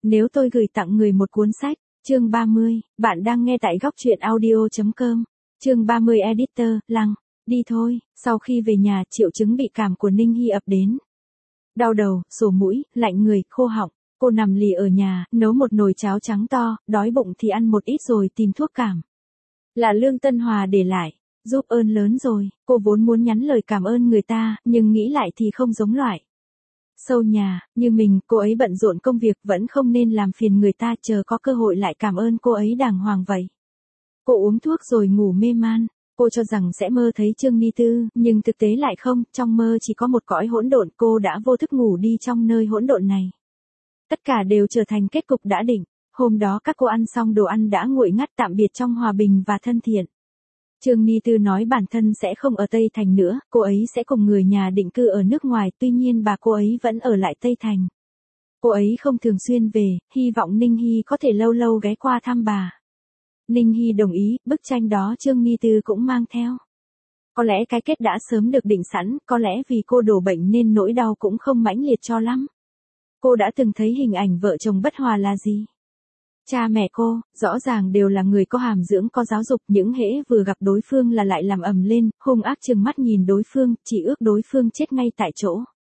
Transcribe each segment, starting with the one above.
Nếu tôi gửi tặng người một cuốn sách, chương 30, bạn đang nghe tại góc truyện audio.com. Chương 30 Editor, Lăng, đi thôi. Sau khi về nhà, triệu chứng bị cảm của Ninh Hy ập đến. Đau đầu, sổ mũi, lạnh người, khô họng. Cô nằm lì ở nhà, nấu một nồi cháo trắng to, đói bụng thì ăn một ít rồi tìm thuốc cảm. Là Lương Tân Hòa để lại, giúp ơn lớn rồi. Cô vốn muốn nhắn lời cảm ơn người ta, nhưng nghĩ lại thì không giống loại. Sâu nhà, như mình, cô ấy bận rộn công việc vẫn không nên làm phiền người ta, chờ có cơ hội lại cảm ơn cô ấy đàng hoàng vậy. Cô uống thuốc rồi ngủ mê man. Cô cho rằng sẽ mơ thấy Trương Ni Tư, nhưng thực tế lại không, trong mơ chỉ có một cõi hỗn độn, cô đã vô thức ngủ đi trong nơi hỗn độn này. Tất cả đều trở thành kết cục đã định. Hôm đó các cô ăn xong đồ ăn đã nguội ngắt, tạm biệt trong hòa bình và thân thiện. Trương Ni Tư nói bản thân sẽ không ở Tây Thành nữa, cô ấy sẽ cùng người nhà định cư ở nước ngoài, tuy nhiên bà cô ấy vẫn ở lại Tây Thành. Cô ấy không thường xuyên về, hy vọng Ninh Hy có thể lâu lâu ghé qua thăm bà. Ninh Hy đồng ý, bức tranh đó Trương Ni Tư cũng mang theo. Có lẽ cái kết đã sớm được định sẵn, có lẽ vì cô đổ bệnh nên nỗi đau cũng không mãnh liệt cho lắm. Cô đã từng thấy hình ảnh vợ chồng bất hòa là gì? Cha mẹ cô, rõ ràng đều là người có hàm dưỡng có giáo dục, những hễ vừa gặp đối phương là lại làm ầm lên, hung ác trừng mắt nhìn đối phương, chỉ ước đối phương chết ngay tại chỗ.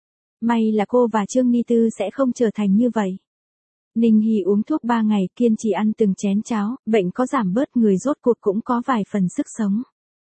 May là cô và Trương Ni Tư sẽ không trở thành như vậy. Ninh Hy uống thuốc 3 ngày, kiên trì ăn từng chén cháo, bệnh có giảm bớt, người rốt cuộc cũng có vài phần sức sống.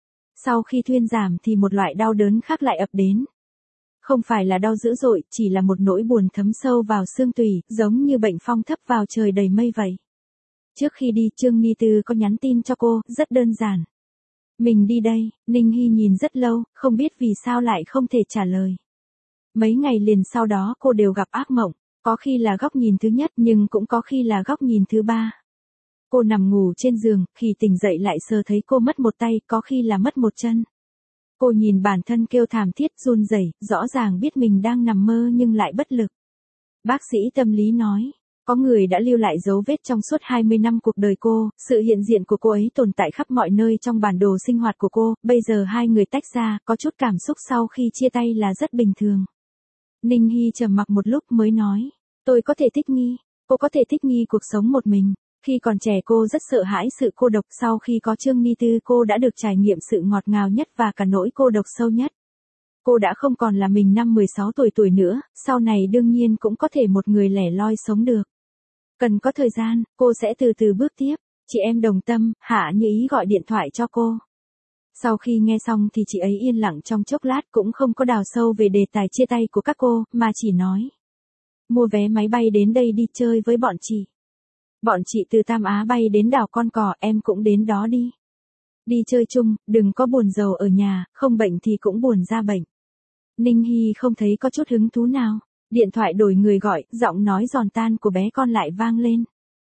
Sau khi thuyên giảm thì một loại đau đớn khác lại ập đến. Không phải là đau dữ dội, chỉ là một nỗi buồn thấm sâu vào xương tủy, giống như bệnh phong thấp vào trời đầy mây vậy. Trước khi đi, Trương Ni Tư có nhắn tin cho cô, rất đơn giản. Mình đi đây. Ninh Hy nhìn rất lâu, không biết vì sao lại không thể trả lời. Mấy ngày liền sau đó cô đều gặp ác mộng, có khi là góc nhìn thứ nhất nhưng cũng có khi là góc nhìn thứ ba. Cô nằm ngủ trên giường, khi tỉnh dậy lại sờ thấy cô mất một tay, có khi là mất một chân. Cô nhìn bản thân kêu thảm thiết run rẩy, rõ ràng biết mình đang nằm mơ nhưng lại bất lực. Bác sĩ tâm lý nói, có người đã lưu lại dấu vết trong suốt 20 năm cuộc đời cô, sự hiện diện của cô ấy tồn tại khắp mọi nơi trong bản đồ sinh hoạt của cô, bây giờ hai người tách ra, có chút cảm xúc sau khi chia tay là rất bình thường. Ninh Hy trầm mặc một lúc mới nói, tôi có thể thích nghi, cô có thể thích nghi cuộc sống một mình. Khi còn trẻ cô rất sợ hãi sự cô độc, sau khi có Trương Ni Tư cô đã được trải nghiệm sự ngọt ngào nhất và cả nỗi cô độc sâu nhất. Cô đã không còn là mình năm 16 tuổi nữa, sau này đương nhiên cũng có thể một người lẻ loi sống được. Cần có thời gian, cô sẽ từ từ bước tiếp. Chị em đồng tâm, Hạ Như Ý gọi điện thoại cho cô. Sau khi nghe xong thì chị ấy yên lặng trong chốc lát, cũng không có đào sâu về đề tài chia tay của các cô, mà chỉ nói. Mua vé máy bay đến đây đi chơi với bọn chị. Bọn chị từ Tam Á bay đến đảo Con Cò, em cũng đến đó đi. Đi chơi chung, đừng có buồn rầu ở nhà, không bệnh thì cũng buồn ra bệnh. Ninh Hy không thấy có chút hứng thú nào. Điện thoại đổi người gọi, giọng nói giòn tan của bé con lại vang lên.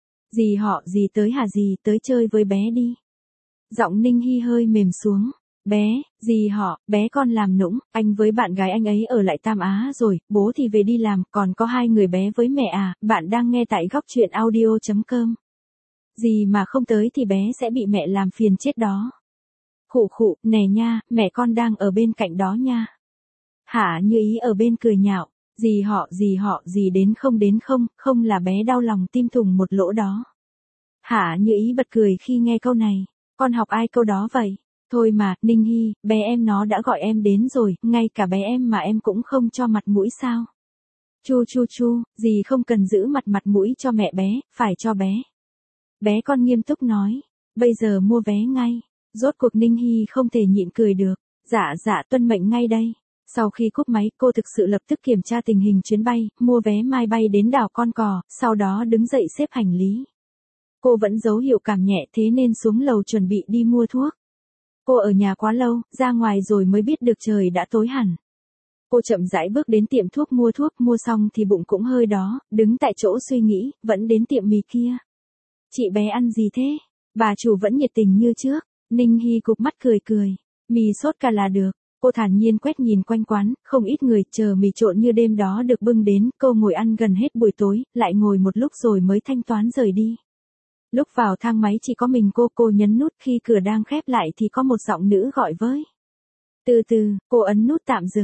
Dì họ, dì tới hả dì, tới chơi với bé đi. Giọng Ninh Hy hơi mềm xuống. Bé, dì họ, bé con làm nũng, anh với bạn gái anh ấy ở lại Tam Á rồi, bố thì về đi làm, còn có 2 người bé với mẹ à, bạn đang nghe tại góc truyện audio.com. Dì mà không tới thì bé sẽ bị mẹ làm phiền chết đó. Khụ khụ, nè nha, mẹ con đang ở bên cạnh đó nha. Hả Như Ý ở bên cười nhạo, dì họ, dì đến không, không là bé đau lòng tim thùng một lỗ đó. Hả Như Ý bật cười khi nghe câu này, con học ai câu đó vậy? Thôi mà, Ninh Hy, bé em nó đã gọi em đến rồi, ngay cả bé em mà em cũng không cho mặt mũi sao? Chu, dì không cần giữ mặt mũi cho mẹ bé, phải cho bé. Bé con nghiêm túc nói, bây giờ mua vé ngay. Rốt cuộc Ninh Hy không thể nhịn cười được. Dạ, tuân mệnh ngay đây. Sau khi cúp máy, cô thực sự lập tức kiểm tra tình hình chuyến bay, mua vé mai bay đến đảo Con Cò, sau đó đứng dậy xếp hành lý. Cô vẫn dấu hiệu cảm nhẹ thế nên xuống lầu chuẩn bị đi mua thuốc. Cô ở nhà quá lâu, ra ngoài rồi mới biết được trời đã tối hẳn. Cô chậm rãi bước đến tiệm thuốc, mua xong thì bụng cũng hơi đó, đứng tại chỗ suy nghĩ, vẫn đến tiệm mì kia. Chị bé ăn gì thế? Bà chủ vẫn nhiệt tình như trước. Ninh Hy cụp mắt cười. Mì sốt cà là được. Cô thản nhiên quét nhìn quanh quán, không ít người chờ mì trộn như đêm đó được bưng đến, cô ngồi ăn gần hết buổi tối, lại ngồi một lúc rồi mới thanh toán rời đi. Lúc vào thang máy chỉ có mình cô nhấn nút, khi cửa đang khép lại thì có một giọng nữ gọi với. Từ từ, cô ấn nút tạm dừng.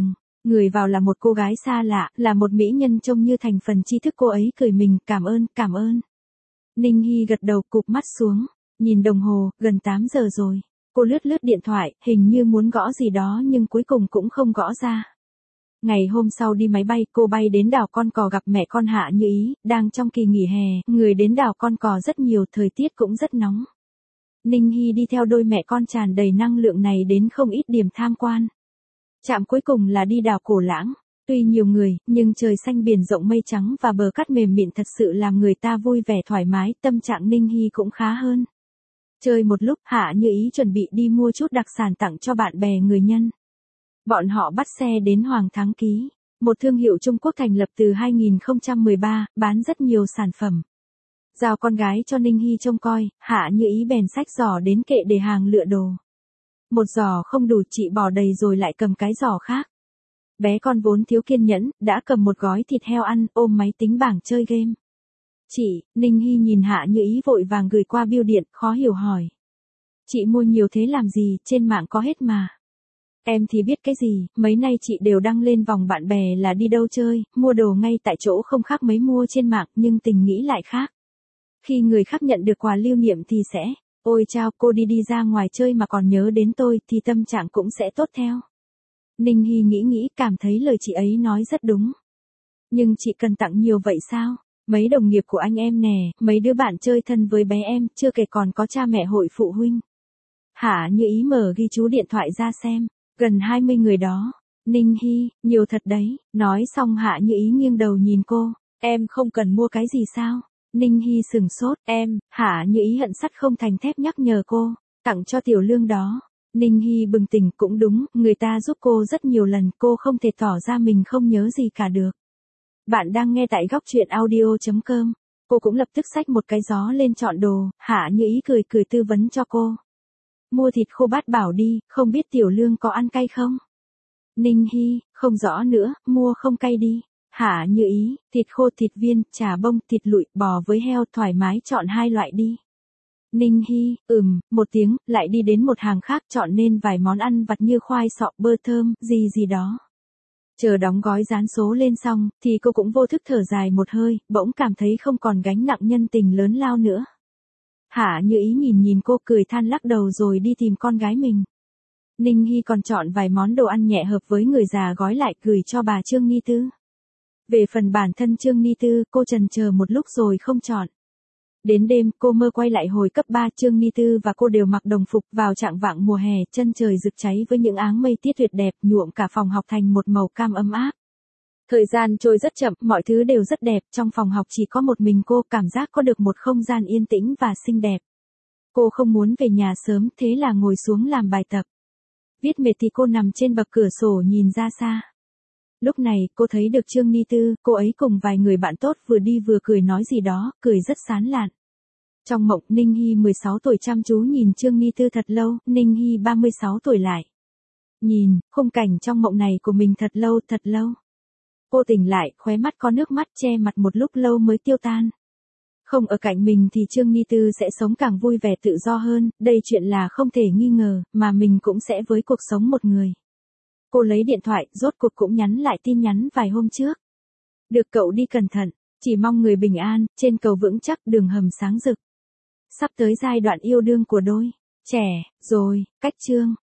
Người vào là một cô gái xa lạ, là một mỹ nhân trông như thành phần tri thức. Cô ấy cười mình, cảm ơn, cảm ơn. Ninh Hy gật đầu, cụp mắt xuống, nhìn đồng hồ, gần 8 giờ rồi. Cô lướt lướt điện thoại, hình như muốn gõ gì đó nhưng cuối cùng cũng không gõ ra. Ngày hôm sau đi máy bay, cô bay đến đảo Con Cò gặp mẹ con Hạ Như Ý, đang trong kỳ nghỉ hè, người đến đảo Con Cò rất nhiều, thời tiết cũng rất nóng. Ninh Hy đi theo đôi mẹ con tràn đầy năng lượng này đến không ít điểm tham quan. Trạm cuối cùng là đi đảo Cổ Lãng. Tuy nhiều người, nhưng trời xanh biển rộng mây trắng và bờ cát mềm mịn thật sự làm người ta vui vẻ thoải mái, tâm trạng Ninh Hy cũng khá hơn. Chơi một lúc, Hạ Như Ý chuẩn bị đi mua chút đặc sản tặng cho bạn bè người nhân. Bọn họ bắt xe đến Hoàng Thắng Ký, một thương hiệu Trung Quốc thành lập từ 2013, bán rất nhiều sản phẩm. Giao con gái cho Ninh Hy trông coi, Hạ Như Ý bèn xách giỏ đến kệ để hàng lựa đồ. Một giỏ không đủ, chị bỏ đầy rồi lại cầm cái giỏ khác. Bé con vốn thiếu kiên nhẫn, đã cầm một gói thịt heo ăn, ôm máy tính bảng chơi game. Chị, Ninh Hy nhìn Hạ Như Ý vội vàng gửi qua bưu điện, khó hiểu hỏi. Chị mua nhiều thế làm gì, trên mạng có hết mà. Em thì biết cái gì, mấy nay chị đều đăng lên vòng bạn bè là đi đâu chơi, mua đồ ngay tại chỗ không khác mấy mua trên mạng, nhưng tình nghĩ lại khác. Khi người khác nhận được quà lưu niệm thì sẽ, ôi chao, cô đi ra ngoài chơi mà còn nhớ đến tôi thì tâm trạng cũng sẽ tốt theo. Ninh Hy nghĩ cảm thấy lời chị ấy nói rất đúng. Nhưng chị cần tặng nhiều vậy sao? Mấy đồng nghiệp của anh em nè, mấy đứa bạn chơi thân với bé em, chưa kể còn có cha mẹ hội phụ huynh. Hạ Như Ý mở ghi chú điện thoại ra xem, gần 20 người đó. Ninh Hy, nhiều thật đấy. Nói xong Hạ Như Ý nghiêng đầu nhìn cô, em không cần mua cái gì sao? Ninh Hy sừng sốt, em, Hạ Như Ý hận sắt không thành thép nhắc nhở cô, tặng cho Tiểu Lương đó. Ninh Hy bừng tỉnh, cũng đúng, người ta giúp cô rất nhiều lần, cô không thể tỏ ra mình không nhớ gì cả được. Bạn đang nghe tại góc truyện audio.com. Cô cũng lập tức xách một cái gió lên chọn đồ, Hạ Như Ý cười tư vấn cho cô. Mua thịt khô Bát Bảo đi, không biết Tiểu Lương có ăn cay không? Ninh Hy, không rõ nữa, mua không cay đi. Hạ Như Ý, thịt khô, thịt viên, chả bông, thịt lụi, bò với heo, thoải mái chọn 2 loại đi. Ninh Hy, một tiếng, lại đi đến một hàng khác chọn nên vài món ăn vặt như khoai sọ, bơ thơm, gì đó. Chờ đóng gói dán số lên xong, thì cô cũng vô thức thở dài một hơi, bỗng cảm thấy không còn gánh nặng nhân tình lớn lao nữa. Hạ Như Ý nhìn cô cười than lắc đầu rồi đi tìm con gái mình. Ninh Hy còn chọn vài món đồ ăn nhẹ hợp với người già gói lại gửi cho bà Trương Ni Tư. Về phần bản thân Trương Ni Tư, cô chần chờ một lúc rồi không chọn. Đến đêm, cô mơ quay lại hồi cấp 3, Trương Ni Tư và cô đều mặc đồng phục vào trạng vạng mùa hè, chân trời rực cháy với những áng mây tiết tuyệt đẹp, nhuộm cả phòng học thành một màu cam ấm áp. Thời gian trôi rất chậm, mọi thứ đều rất đẹp, trong phòng học chỉ có một mình cô, cảm giác có được một không gian yên tĩnh và xinh đẹp. Cô không muốn về nhà sớm, thế là ngồi xuống làm bài tập. Viết mệt thì cô nằm trên bậc cửa sổ nhìn ra xa. Lúc này, cô thấy được Trương Ni Tư, cô ấy cùng vài người bạn tốt vừa đi vừa cười nói gì đó, cười rất sán lạn. Trong mộng, Ninh Hy 16 tuổi chăm chú nhìn Trương Ni Tư thật lâu, Ninh Hy 36 tuổi lại. Nhìn, khung cảnh trong mộng này của mình thật lâu. Cô tỉnh lại, khóe mắt có nước mắt che mặt một lúc lâu mới tiêu tan. Không ở cạnh mình thì Trương Ni Tư sẽ sống càng vui vẻ tự do hơn, đây chuyện là không thể nghi ngờ, mà mình cũng sẽ với cuộc sống một người. Cô lấy điện thoại, rốt cuộc cũng nhắn lại tin nhắn vài hôm trước. Được cậu đi cẩn thận, chỉ mong người bình an, trên cầu vững chắc, đường hầm sáng rực. Sắp tới giai đoạn yêu đương của đôi trẻ rồi, cách chương.